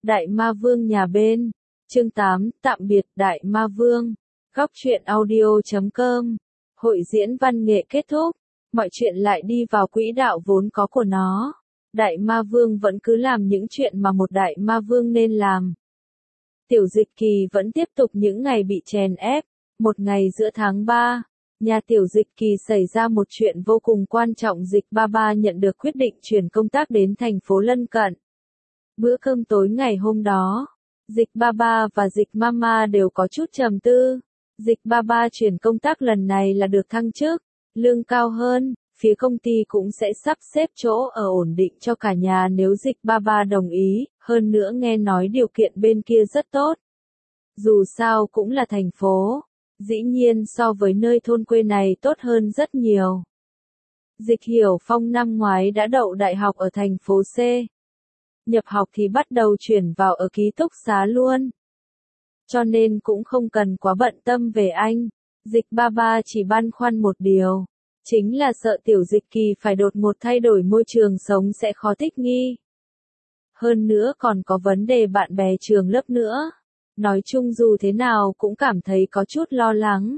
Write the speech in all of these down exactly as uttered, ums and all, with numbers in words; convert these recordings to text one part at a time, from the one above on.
Đại Ma Vương nhà bên. Chương tám, tạm biệt Đại Ma Vương. Góc truyện audio chấm com. Hội diễn văn nghệ kết thúc, mọi chuyện lại đi vào quỹ đạo vốn có của nó. Đại Ma Vương vẫn cứ làm những chuyện mà một Đại Ma Vương nên làm. Tiểu Dịch Kỳ vẫn tiếp tục những ngày bị chèn ép. Một ngày giữa tháng ba, nhà Tiểu Dịch Kỳ xảy ra một chuyện vô cùng quan trọng. Dịch Ba Ba nhận được quyết định chuyển công tác đến thành phố lân cận. Bữa cơm tối ngày hôm đó, Dịch Ba Ba và Dịch Mama đều có chút trầm tư. Dịch Ba Ba chuyển công tác lần này là được thăng chức, lương cao hơn, phía công ty cũng sẽ sắp xếp chỗ ở ổn định cho cả nhà nếu Dịch Ba Ba đồng ý, hơn nữa nghe nói điều kiện bên kia rất tốt. Dù sao cũng là thành phố, dĩ nhiên so với nơi thôn quê này tốt hơn rất nhiều. Dịch Hiểu Phong năm ngoái đã đậu đại học ở thành phố C. Nhập học thì bắt đầu chuyển vào ở ký túc xá luôn. Cho nên cũng không cần quá bận tâm về anh. Dịch Ba Ba chỉ băn khoăn một điều, chính là sợ Tiểu Dịch Kỳ phải đột ngột thay đổi môi trường sống sẽ khó thích nghi. Hơn nữa còn có vấn đề bạn bè trường lớp nữa. Nói chung dù thế nào cũng cảm thấy có chút lo lắng.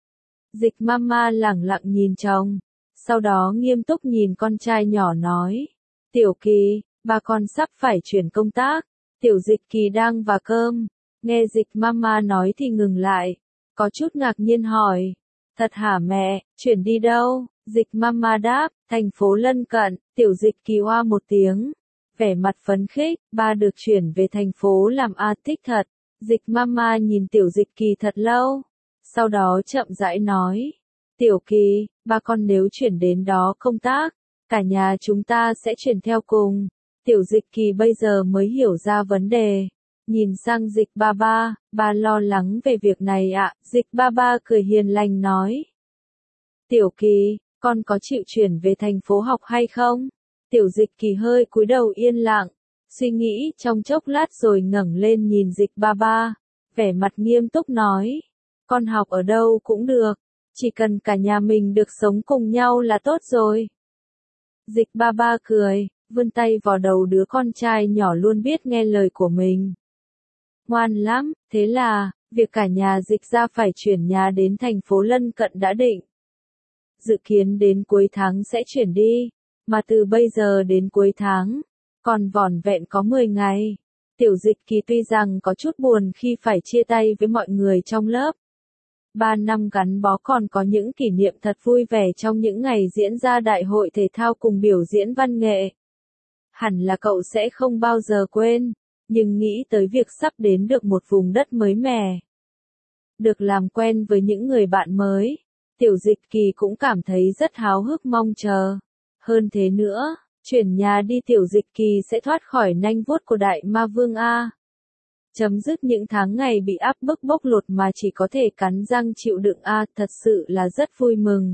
Dịch Mama lẳng lặng nhìn chồng, sau đó nghiêm túc nhìn con trai nhỏ nói. Tiểu Kỳ, ba con sắp phải chuyển công tác. Tiểu Dịch Kỳ đang vào cơm, nghe Dịch Mama nói thì ngừng lại, có chút ngạc nhiên hỏi. Thật hả mẹ, chuyển đi đâu? Dịch Mama đáp, thành phố lân cận. Tiểu Dịch Kỳ oa một tiếng, vẻ mặt phấn khích, ba được chuyển về thành phố làm a thích thật. Dịch Mama nhìn Tiểu Dịch Kỳ thật lâu, sau đó chậm rãi nói. Tiểu Kỳ, ba con nếu chuyển đến đó công tác, cả nhà chúng ta sẽ chuyển theo cùng. Tiểu Dịch Kỳ bây giờ mới hiểu ra vấn đề. Nhìn sang Dịch Ba Ba, ba lo lắng về việc này ạ. Dịch Ba Ba cười hiền lành nói. Tiểu Kỳ, con có chịu chuyển về thành phố học hay không? Tiểu Dịch Kỳ hơi cúi đầu yên lặng, suy nghĩ trong chốc lát rồi ngẩng lên nhìn Dịch Ba Ba, vẻ mặt nghiêm túc nói. Con học ở đâu cũng được, chỉ cần cả nhà mình được sống cùng nhau là tốt rồi. Dịch Ba Ba cười, vươn tay vào đầu đứa con trai nhỏ luôn biết nghe lời của mình. Ngoan lắm, thế là, việc cả nhà Dịch ra phải chuyển nhà đến thành phố lân cận đã định. Dự kiến đến cuối tháng sẽ chuyển đi, mà từ bây giờ đến cuối tháng, còn vỏn vẹn có mười ngày. Tiểu Dịch Kỳ tuy rằng có chút buồn khi phải chia tay với mọi người trong lớp. Ba năm gắn bó còn có những kỷ niệm thật vui vẻ trong những ngày diễn ra đại hội thể thao cùng biểu diễn văn nghệ. Hẳn là cậu sẽ không bao giờ quên, nhưng nghĩ tới việc sắp đến được một vùng đất mới mẻ, được làm quen với những người bạn mới, Tiểu Dịch Kỳ cũng cảm thấy rất háo hức mong chờ. Hơn thế nữa, chuyển nhà đi Tiểu Dịch Kỳ sẽ thoát khỏi nanh vuốt của Đại Ma Vương A. Chấm dứt những tháng ngày bị áp bức bóc lột mà chỉ có thể cắn răng chịu đựng A, thật sự là rất vui mừng.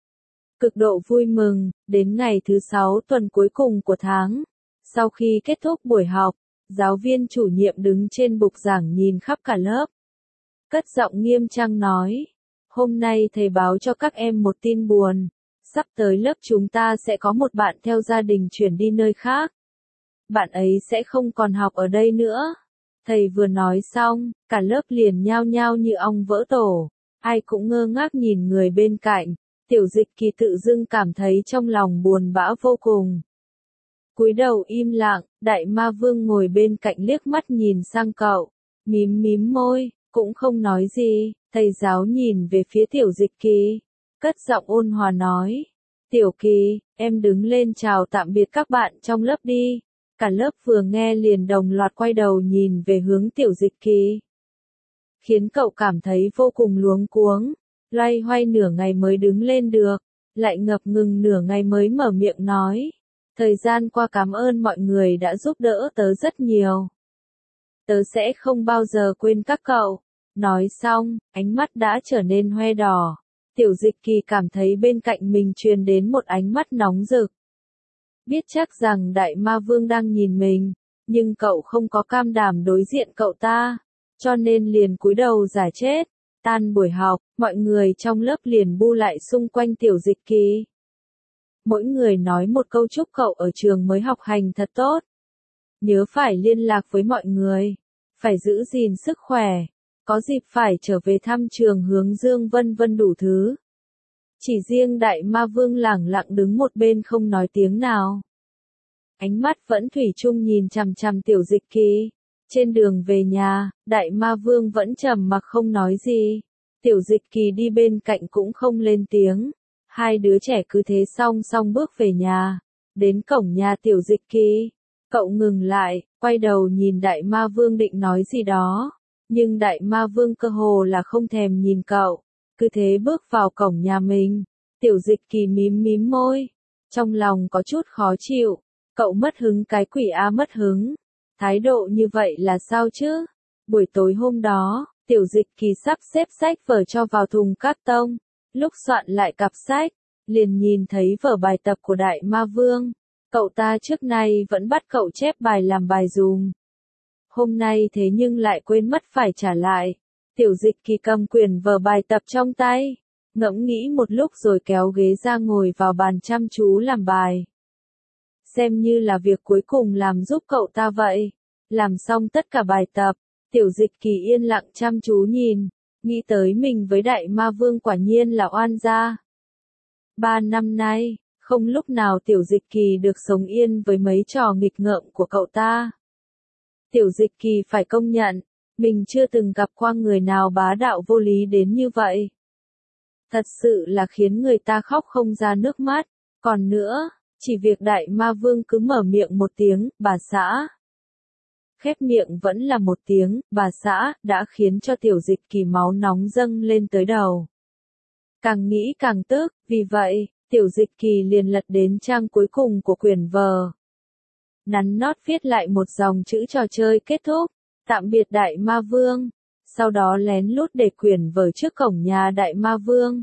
Cực độ vui mừng, đến ngày thứ sáu tuần cuối cùng của tháng, sau khi kết thúc buổi học, giáo viên chủ nhiệm đứng trên bục giảng nhìn khắp cả lớp. Cất giọng nghiêm trang nói, hôm nay thầy báo cho các em một tin buồn, sắp tới lớp chúng ta sẽ có một bạn theo gia đình chuyển đi nơi khác. Bạn ấy sẽ không còn học ở đây nữa. Thầy vừa nói xong, cả lớp liền nhao nhao như ong vỡ tổ, ai cũng ngơ ngác nhìn người bên cạnh. Tiểu Dịch Kỳ tự dưng cảm thấy trong lòng buồn bã vô cùng. Cúi đầu im lặng, Đại Ma Vương ngồi bên cạnh liếc mắt nhìn sang cậu, mím mím môi, cũng không nói gì. Thầy giáo nhìn về phía Tiểu Dịch Kỳ, cất giọng ôn hòa nói. Tiểu Kỳ, em đứng lên chào tạm biệt các bạn trong lớp đi. Cả lớp vừa nghe liền đồng loạt quay đầu nhìn về hướng Tiểu Dịch Kỳ, khiến cậu cảm thấy vô cùng luống cuống, loay hoay nửa ngày mới đứng lên được, lại ngập ngừng nửa ngày mới mở miệng nói. Thời gian qua cảm ơn mọi người đã giúp đỡ tớ rất nhiều. Tớ sẽ không bao giờ quên các cậu. Nói xong, ánh mắt đã trở nên hoe đỏ. Tiểu Dịch Kỳ cảm thấy bên cạnh mình truyền đến một ánh mắt nóng rực. Biết chắc rằng Đại Ma Vương đang nhìn mình, nhưng cậu không có cam đảm đối diện cậu ta, cho nên liền cúi đầu giả chết. Tan buổi học, mọi người trong lớp liền bu lại xung quanh Tiểu Dịch Kỳ. Mỗi người nói một câu chúc cậu ở trường mới học hành thật tốt. nhớ phải liên lạc với mọi người, phải giữ gìn sức khỏe, có dịp phải trở về thăm trường hướng dương vân vân đủ thứ. Chỉ riêng Đại Ma Vương lẳng lặng đứng một bên không nói tiếng nào. Ánh mắt vẫn thủy chung nhìn chằm chằm Tiểu Dịch Kỳ. Trên đường về nhà, Đại Ma Vương vẫn trầm mặc không nói gì. Tiểu Dịch Kỳ đi bên cạnh cũng không lên tiếng. Hai đứa trẻ cứ thế song song bước về nhà. Đến cổng nhà Tiểu Dịch Kỳ, cậu ngừng lại, quay đầu nhìn Đại Ma Vương định nói gì đó. Nhưng Đại Ma Vương cơ hồ là không thèm nhìn cậu. Cứ thế bước vào cổng nhà mình. Tiểu Dịch Kỳ mím mím môi. Trong lòng có chút khó chịu. Cậu mất hứng cái quỷ a mất hứng. Thái độ như vậy là sao chứ? Buổi tối hôm đó, Tiểu Dịch Kỳ sắp xếp sách vở cho vào thùng cát tông. Lúc soạn lại cặp sách, liền nhìn thấy vở bài tập của Đại Ma Vương. Cậu ta trước nay vẫn bắt cậu chép bài làm bài dùm. Hôm nay thế nhưng lại quên mất phải trả lại. Tiểu Dịch Kỳ cầm quyển vở bài tập trong tay, ngẫm nghĩ một lúc rồi kéo ghế ra ngồi vào bàn chăm chú làm bài. Xem như là việc cuối cùng làm giúp cậu ta vậy. Làm xong tất cả bài tập, Tiểu Dịch Kỳ yên lặng chăm chú nhìn, nghĩ tới mình với Đại Ma Vương quả nhiên là oan gia. Ba năm nay, không lúc nào Tiểu Dịch Kỳ được sống yên với mấy trò nghịch ngợm của cậu ta. Tiểu Dịch Kỳ phải công nhận, mình chưa từng gặp qua người nào bá đạo vô lý đến như vậy. Thật sự là khiến người ta khóc không ra nước mắt. Còn nữa, chỉ việc Đại Ma Vương cứ mở miệng một tiếng, bà xã. Khép miệng vẫn là một tiếng, bà xã, đã khiến cho Tiểu Dịch Kỳ máu nóng dâng lên tới đầu. Càng nghĩ càng tức, vì vậy, Tiểu Dịch Kỳ liền lật đến trang cuối cùng của quyển vở. Nắn nót viết lại một dòng chữ trò chơi kết thúc, tạm biệt Đại Ma Vương, sau đó lén lút để quyển vở trước cổng nhà Đại Ma Vương.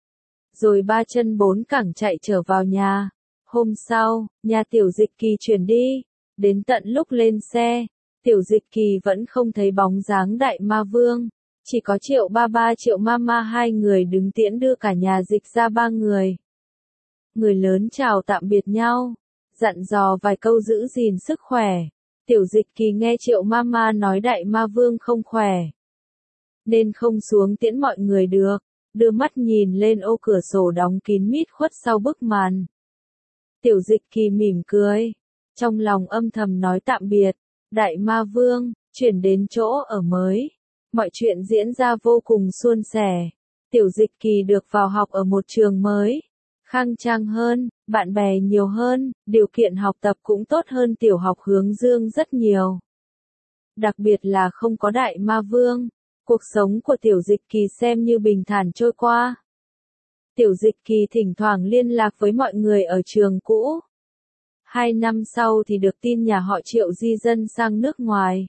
Rồi ba chân bốn cẳng chạy trở vào nhà. Hôm sau, nhà Tiểu Dịch Kỳ chuyển đi, đến tận lúc lên xe, Tiểu Dịch Kỳ vẫn không thấy bóng dáng Đại Ma Vương, chỉ có Triệu Ba Ba Triệu Mama hai người đứng tiễn đưa cả nhà Dịch ra ba người. Người lớn chào tạm biệt nhau, dặn dò vài câu giữ gìn sức khỏe. Tiểu Dịch Kỳ nghe Triệu Mama nói Đại Ma Vương không khỏe, nên không xuống tiễn mọi người được, đưa mắt nhìn lên ô cửa sổ đóng kín mít khuất sau bức màn. Tiểu Dịch Kỳ mỉm cười, trong lòng âm thầm nói tạm biệt, Đại Ma Vương, chuyển đến chỗ ở mới. Mọi chuyện diễn ra vô cùng suôn sẻ. Tiểu Dịch Kỳ được vào học ở một trường mới, khang trang hơn, bạn bè nhiều hơn, điều kiện học tập cũng tốt hơn tiểu học Hướng Dương rất nhiều. Đặc biệt là không có Đại Ma Vương, cuộc sống của Tiểu Dịch Kỳ xem như bình thản trôi qua. Tiểu Dịch Kỳ thỉnh thoảng liên lạc với mọi người ở trường cũ. Hai năm sau thì được tin nhà họ Triệu di dân sang nước ngoài.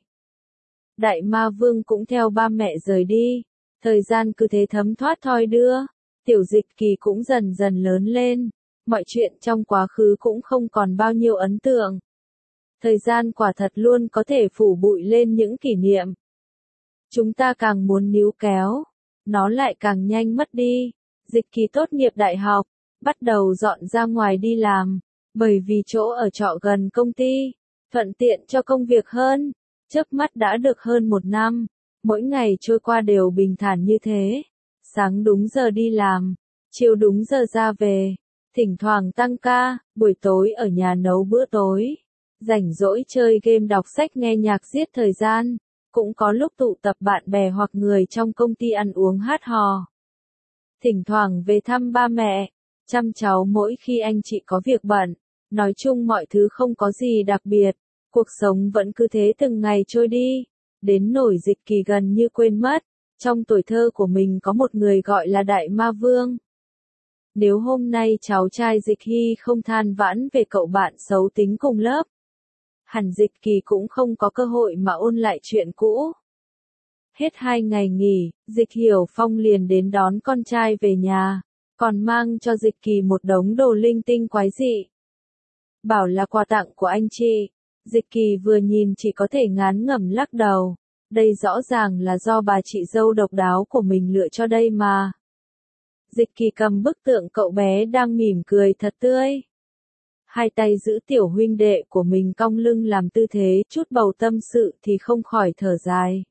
Đại Ma Vương cũng theo ba mẹ rời đi. Thời gian cứ thế thấm thoát thoi đưa. Tiểu Dịch Kỳ cũng dần dần lớn lên. Mọi chuyện trong quá khứ cũng không còn bao nhiêu ấn tượng. Thời gian quả thật luôn có thể phủ bụi lên những kỷ niệm. Chúng ta càng muốn níu kéo, nó lại càng nhanh mất đi. Dịch Kỳ tốt nghiệp đại học, bắt đầu dọn ra ngoài đi làm, bởi vì chỗ ở trọ gần công ty, thuận tiện cho công việc hơn. Chớp mắt đã được hơn một năm, mỗi ngày trôi qua đều bình thản như thế. Sáng đúng giờ đi làm, chiều đúng giờ ra về, thỉnh thoảng tăng ca, buổi tối ở nhà nấu bữa tối, rảnh rỗi chơi game đọc sách nghe nhạc giết thời gian, cũng có lúc tụ tập bạn bè hoặc người trong công ty ăn uống hát hò. Thỉnh thoảng về thăm ba mẹ, chăm cháu mỗi khi anh chị có việc bận. Nói chung mọi thứ không có gì đặc biệt, cuộc sống vẫn cứ thế từng ngày trôi đi, đến nỗi Dịch Kỳ gần như quên mất, trong tuổi thơ của mình có một người gọi là Đại Ma Vương. Nếu hôm nay cháu trai Dịch Hy không than vãn về cậu bạn xấu tính cùng lớp, hẳn Dịch Kỳ cũng không có cơ hội mà ôn lại chuyện cũ. Hết hai ngày nghỉ, Dịch Hiểu Phong liền đến đón con trai về nhà, còn mang cho Dịch Kỳ một đống đồ linh tinh quái dị. Bảo là quà tặng của anh chị. Dịch Kỳ vừa nhìn chỉ có thể ngán ngẩm lắc đầu. Đây rõ ràng là do bà chị dâu độc đáo của mình lựa cho đây mà. Dịch Kỳ cầm bức tượng cậu bé đang mỉm cười thật tươi. hai tay giữ tiểu huynh đệ của mình cong lưng làm tư thế, chút bầu tâm sự thì không khỏi thở dài.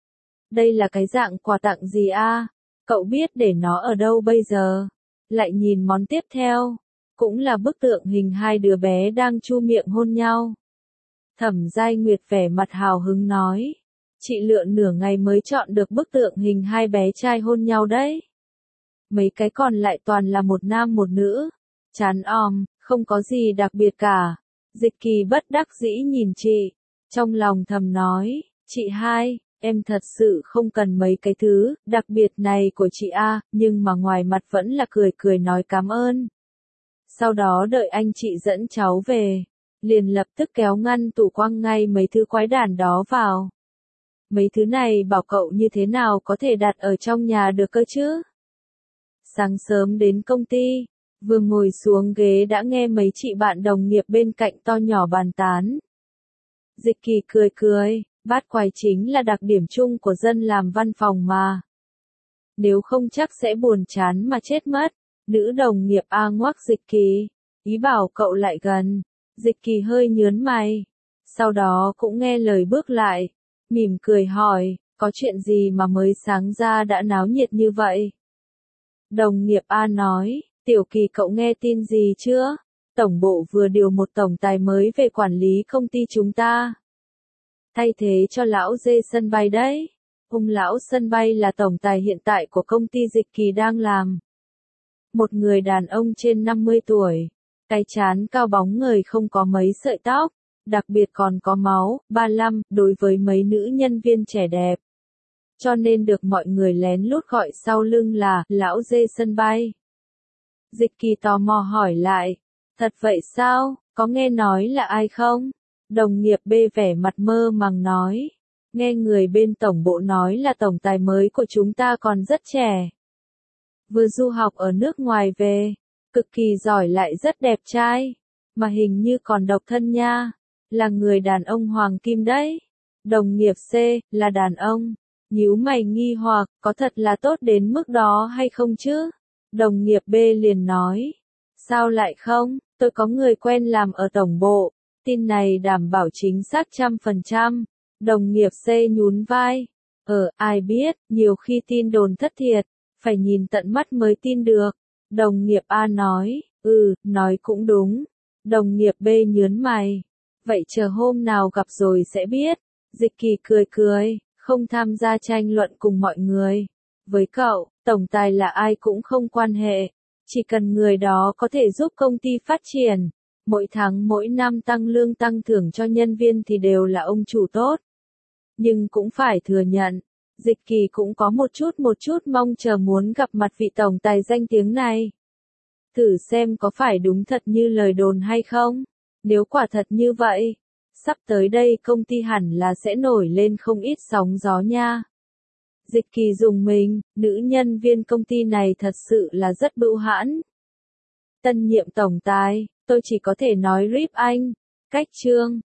Đây là cái dạng quà tặng gì a? Cậu biết để nó ở đâu bây giờ? Lại nhìn món tiếp theo, cũng là bức tượng hình hai đứa bé đang chu miệng hôn nhau. Thẩm Giai Nguyệt vẻ mặt hào hứng nói, chị lượn nửa ngày mới chọn được bức tượng hình hai bé trai hôn nhau đấy. Mấy cái còn lại toàn là một nam một nữ. Chán òm, không có gì đặc biệt cả. Dịch Kỳ bất đắc dĩ nhìn chị, trong lòng thầm nói, chị hai, em thật sự không cần mấy cái thứ đặc biệt này của chị a, nhưng mà ngoài mặt vẫn là cười cười nói cảm ơn. Sau đó đợi anh chị dẫn cháu về, liền lập tức kéo ngăn tủ quăng ngay mấy thứ quái đản đó vào. Mấy thứ này bảo cậu như thế nào có thể đặt ở trong nhà được cơ chứ? Sáng sớm đến công ty, vừa ngồi xuống ghế đã nghe mấy chị bạn đồng nghiệp bên cạnh to nhỏ bàn tán. Dịch Kỳ cười cười, bát quái chính là đặc điểm chung của dân làm văn phòng mà. Nếu không chắc sẽ buồn chán mà chết mất. Nữ đồng nghiệp A ngoắc Dịch Kỳ, ý bảo cậu lại gần. Dịch Kỳ hơi nhớn mày, sau đó cũng nghe lời bước lại, mỉm cười hỏi, có chuyện gì mà mới sáng ra đã náo nhiệt như vậy? Đồng nghiệp A nói, Tiểu Kỳ cậu nghe tin gì chưa? Tổng bộ vừa điều một tổng tài mới về quản lý công ty chúng ta. Thay thế cho lão dê sân bay đấy. Ông lão sân bay là tổng tài hiện tại của công ty Dịch Kỳ đang làm. Một người đàn ông trên năm mươi tuổi, cái trán cao bóng người không có mấy sợi tóc, đặc biệt còn có máu, ba lăm, đối với mấy nữ nhân viên trẻ đẹp. Cho nên được mọi người lén lút gọi sau lưng là, lão dê sân bay. Dịch Kỳ tò mò hỏi lại, thật vậy sao, có nghe nói là ai không? Đồng nghiệp B vẻ mặt mơ màng nói, nghe người bên tổng bộ nói là tổng tài mới của chúng ta còn rất trẻ. Vừa du học ở nước ngoài về, cực kỳ giỏi lại rất đẹp trai, mà hình như còn độc thân nha, là người đàn ông hoàng kim đấy. Đồng nghiệp C, là đàn ông, nhíu mày nghi hoặc, có thật là tốt đến mức đó hay không chứ? Đồng nghiệp B liền nói, sao lại không, tôi có người quen làm ở tổng bộ, tin này đảm bảo chính xác trăm phần trăm. Đồng nghiệp C nhún vai, ờ, ai biết, nhiều khi tin đồn thất thiệt, phải nhìn tận mắt mới tin được. Đồng nghiệp A nói, ừ, nói cũng đúng. Đồng nghiệp B nhớn mày, vậy chờ hôm nào gặp rồi sẽ biết. Dịch Kỳ cười cười, không tham gia tranh luận cùng mọi người. Với cậu, tổng tài là ai cũng không quan hệ, chỉ cần người đó có thể giúp công ty phát triển, mỗi tháng mỗi năm tăng lương tăng thưởng cho nhân viên thì đều là ông chủ tốt. Nhưng cũng phải thừa nhận, Dịch Kỳ cũng có một chút một chút mong chờ muốn gặp mặt vị tổng tài danh tiếng này. Thử xem có phải đúng thật như lời đồn hay không? Nếu quả thật như vậy, sắp tới đây công ty hẳn là sẽ nổi lên không ít sóng gió nha. Dịch Kỳ dùng mình, nữ nhân viên công ty này thật sự là rất bưu hãn. Tân nhiệm tổng tài, tôi chỉ có thể nói rip anh. Cách chương